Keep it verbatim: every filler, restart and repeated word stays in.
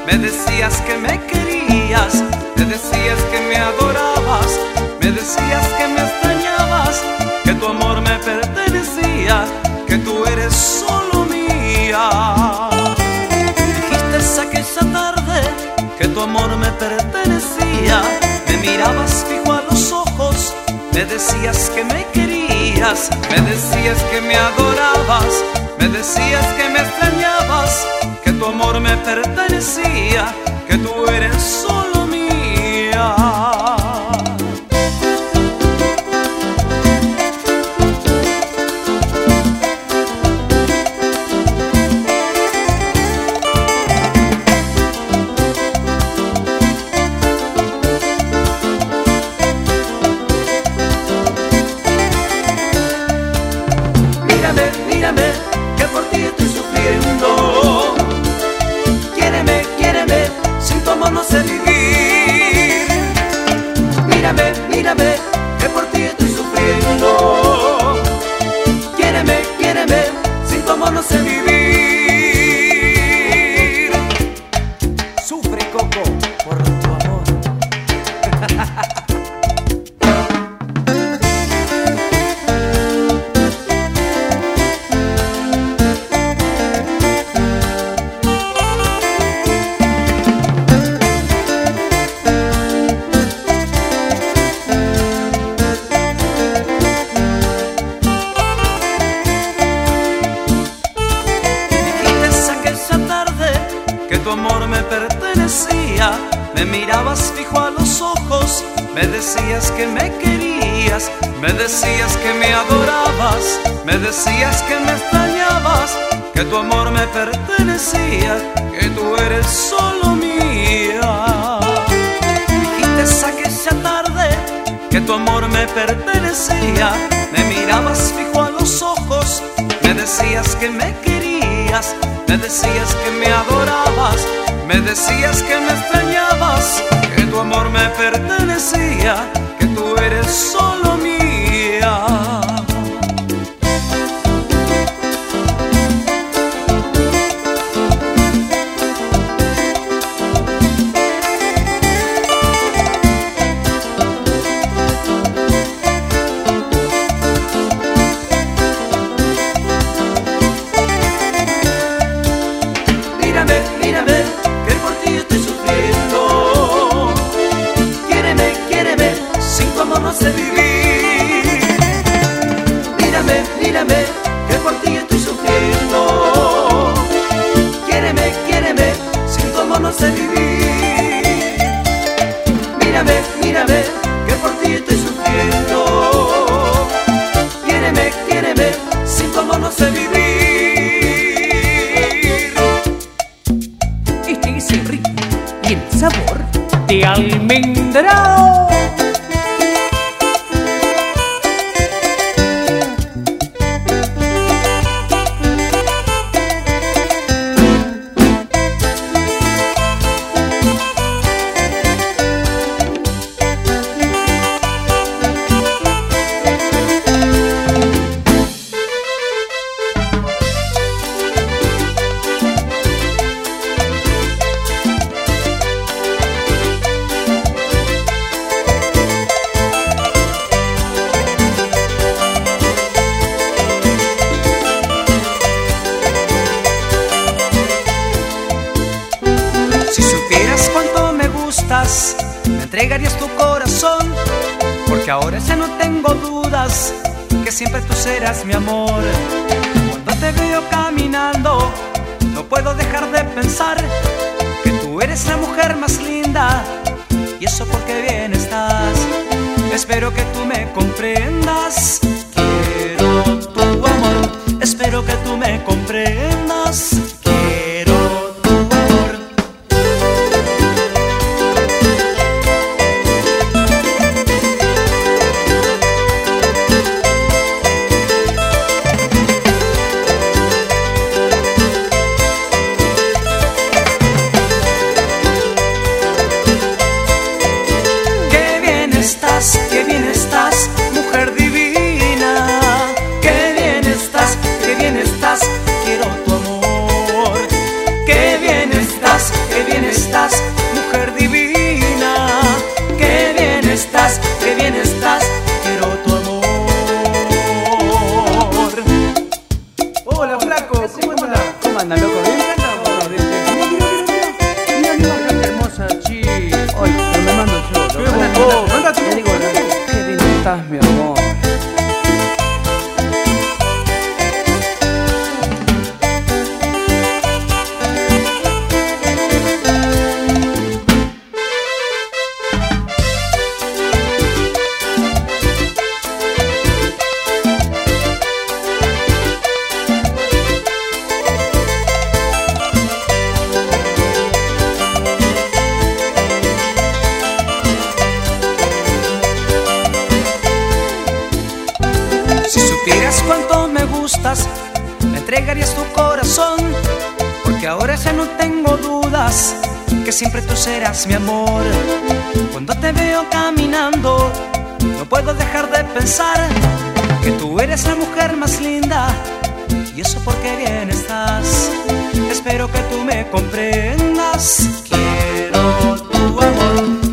Me decías que me querías, me decías que me adorabas, me decías que me extrañabas, que tu amor me pertenecía, que tú eres solo mía. Dijiste aquella tarde que tu amor me pertenecía, me mirabas fijo a los ojos, me decías que me querías, me decías que me adorabas, me decías que me extrañabas, que tu amor me pertenecía, que tú eres solo mía. Mírame, mírame, que por ti estoy sufriendo. Quiéreme, quiéreme, sin tu amor no sé vivir. Mírame, mírame, que por ti estoy sufriendo. Quiéreme, quiéreme, sin tu amor no sé vivir. Sufre, Coco, por tu amor. Que tu amor me pertenecía, me mirabas fijo a los ojos, me decías que me querías, me decías que me adorabas, me decías que me extrañabas, que tu amor me pertenecía, que tú eres solo mía. Dijiste aquella tarde que tu amor me pertenecía, me mirabas fijo a los ojos, me decías que me querías, me decías que me adorabas, me decías que me extrañabas, que tu amor me pertenecía, que tú eres solo mía. Mírame, mírame, que por ti estoy sufriendo. Quiéreme, quiéreme, sin tu amor no sé vivir. Mírame, mírame, que por ti estoy sufriendo. Quiéreme, quiéreme, sin tu amor no sé vivir. Mírame, mírame, que por ti estoy sufriendo. Quiéreme, quiéreme, sin tu amor no sé vivir. Este es el ritmo y el sabor de Almendrao. Si supieras cuánto me gustas, me entregarías tu corazón, porque ahora ya no tengo dudas que siempre tú serás mi amor. Cuando te veo caminando, no puedo dejar de pensar que tú eres la mujer más linda, y eso porque bien estás. Espero que tú me comprendas, quiero tu amor. Espero que tú me comprendas, quiero tu amor. Qué bien estás, mujer divina. gustas, me entregarías tu corazón, porque ahora ya no tengo dudas que siempre tú serás mi amor. Cuando te veo caminando, no puedo dejar de pensar que tú eres la mujer más linda, y eso porque bien estás. Espero que tú me comprendas. Quiero tu amor.